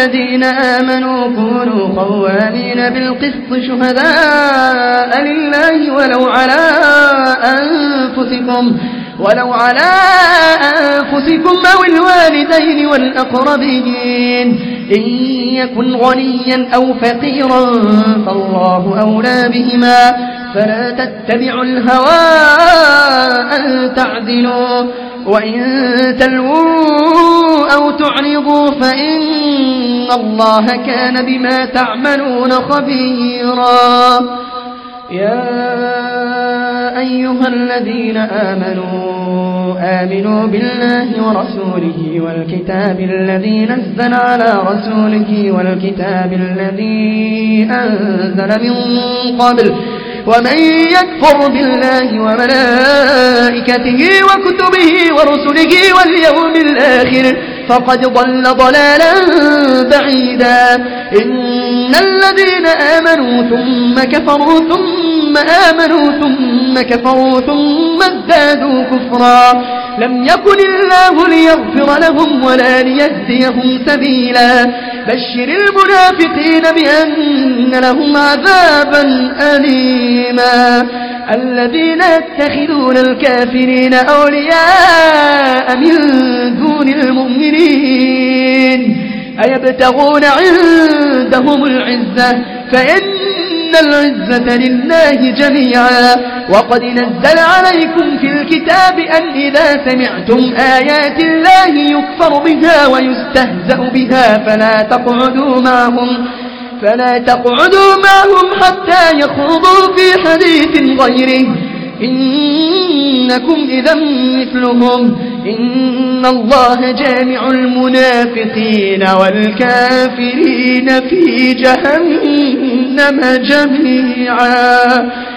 الذين آمنوا كونوا قوامين بالقسط شهداء لله ولو على أنفسكم أو الوالدين والأقربين إن يكن غنيا أو فقيرا فالله أولى بهما فلا تتبعوا الهوى أن تعدلوا وإن تلووا أو تعرضوا فإن الله كان بما تعملون خبيرا. يا أيها الذين آمنوا بالله ورسوله والكتاب الذي نزل على رسوله والكتاب الذي أنزل من قبل ومن يكفر بالله وملائكته وكتبه ورسله واليوم الآخر فقد ضل ضلالا بعيدا. إن الذين آمنوا ثم كفروا ثم آمنوا ثم كفروا ثم ازدادوا كفرا لم يكن الله ليغفر لهم ولا ليهديهم سبيلا. بشر المنافقين بأن لهم عذابا أليما. الذين يتخذون الكافرين أولياء من دون المؤمنين أيبتغون عندهم العزة فإن العزة لله جميعا. وقد نزل عليكم في الكتاب أن إذا سمعتم آيات الله يكفر بها ويستهزأ بها فلا تقعدوا معهم حتى يخوضوا في حديث غيره إنكم إذا مثلهم إن الله جامع المنافقين والكافرين في جهنم جميعا.